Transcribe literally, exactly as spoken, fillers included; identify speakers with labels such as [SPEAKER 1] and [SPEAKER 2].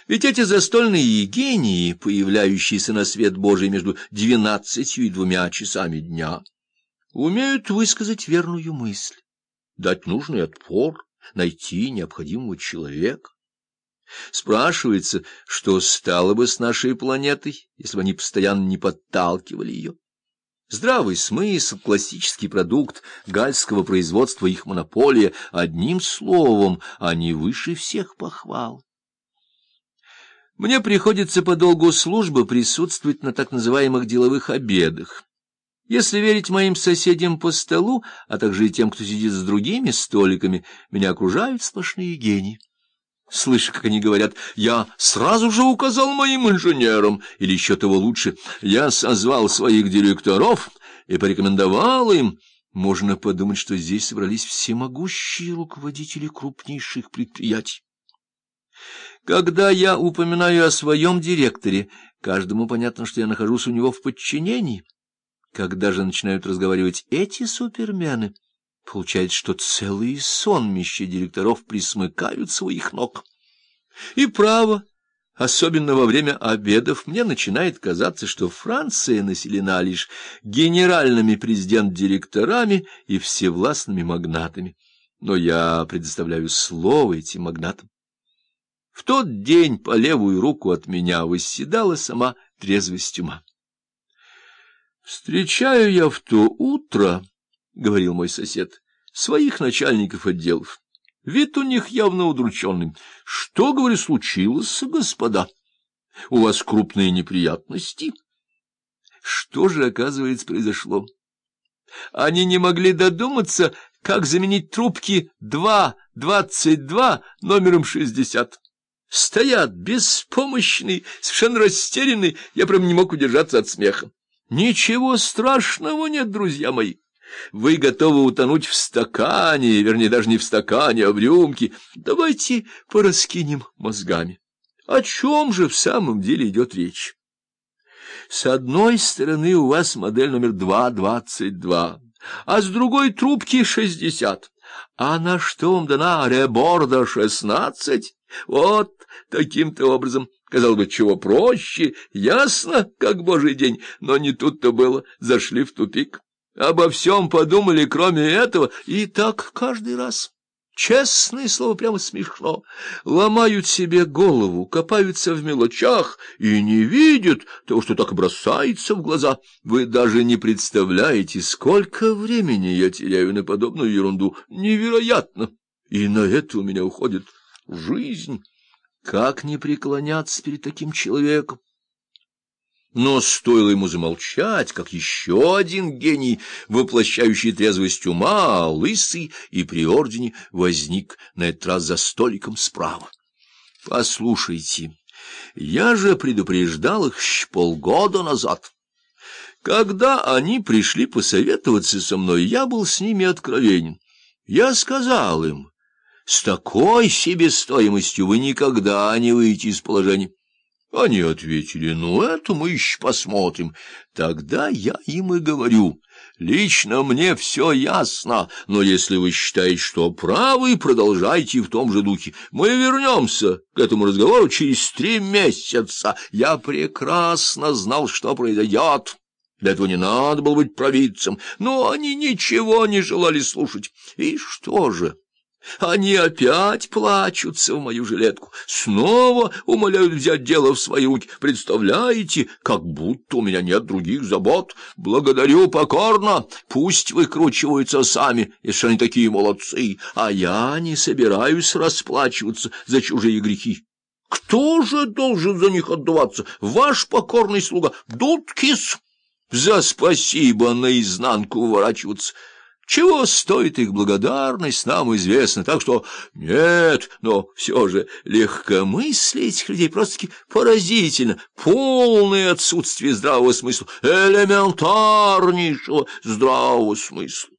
[SPEAKER 1] Ведь эти застольные гении, появляющиеся на свет Божий между двенадцатью и двумя часами дня, умеют высказать верную мысль, дать нужный отпор, найти необходимого человека. Спрашивается, что стало бы с нашей планетой, если бы они постоянно не подталкивали ее. Здравый смысл, классический продукт гальского производства, их монополия, одним словом, они выше всех похвал. Мне приходится по долгу службы присутствовать на так называемых деловых обедах. Если верить моим соседям по столу, а также и тем, кто сидит с другими столиками, меня окружают сплошные гении. Слышу, как они говорят: «Я сразу же указал моим инженерам», или еще того лучше: «Я созвал своих директоров и порекомендовал им». Можно подумать, что здесь собрались всемогущие руководители крупнейших предприятий. Когда я упоминаю о своем директоре, каждому понятно, что я нахожусь у него в подчинении. Когда же начинают разговаривать эти супермены, получается, что целые сонмища директоров присмыкаются у их ног. И право, особенно во время обедов, мне начинает казаться, что Франция населена лишь генеральными президент-директорами и всевластными магнатами. Но я предоставляю слово этим магнатам. В тот день по левую руку от меня восседала сама трезвость ума. «Встречаю я в то утро, — говорил мой сосед, — своих начальников отделов. Вид у них явно удрученный. Что, говорю, случилось, господа? У вас крупные неприятности?» Что же, оказывается, произошло? Они не могли додуматься, как заменить трубки два двадцать два номером шестьдесят. Стоят беспомощные, совершенно растерянные, я прям не мог удержаться от смеха. Ничего страшного нет, друзья мои. Вы готовы утонуть в стакане, вернее, даже не в стакане, а в рюмке. Давайте пораскинем мозгами. О чем же в самом деле идет речь? С одной стороны у вас модель номер два двадцать два, а с другой трубки шестьдесят. А на что вам дана реборда шестнадцать? Вот таким-то образом. Казалось бы, чего проще, ясно, как божий день, но не тут-то было, зашли в тупик. Обо всем подумали, кроме этого, и так каждый раз. Честное слово, прямо смешно. Ломают себе голову, копаются в мелочах и не видят того, что так бросается в глаза. Вы даже не представляете, сколько времени я теряю на подобную ерунду. Невероятно. И на это у меня уходит жизнь. Как не преклоняться перед таким человеком? Но стоило ему замолчать, как еще один гений, воплощающий трезвость ума, лысый и при ордене, возник на этот раз за столиком справа. Послушайте, я же предупреждал их еще полгода назад. Когда они пришли посоветоваться со мной, я был с ними откровенен. Я сказал им: с такой себестоимостью вы никогда не выйдете из положения. Они ответили: ну, это мы еще посмотрим. Тогда я им и говорю: лично мне все ясно, но если вы считаете, что правы, продолжайте в том же духе. Мы вернемся к этому разговору через три месяца. Я прекрасно знал, что произойдет. Для этого не надо было быть провидцем, но они ничего не желали слушать. И что же? Они опять плачутся в мою жилетку, снова умоляют взять дело в свои руки. Представляете, как будто у меня нет других забот. Благодарю покорно, пусть выкручиваются сами, если они такие молодцы, а я не собираюсь расплачиваться за чужие грехи. Кто же должен за них отдуваться? Ваш покорный слуга Дудкис? За спасибо наизнанку выворачиваться. Чего стоит их благодарность, нам известно, так что нет, но все же легкомыслие этих людей просто-таки поразительно, полное отсутствие здравого смысла, элементарнейшего здравого смысла.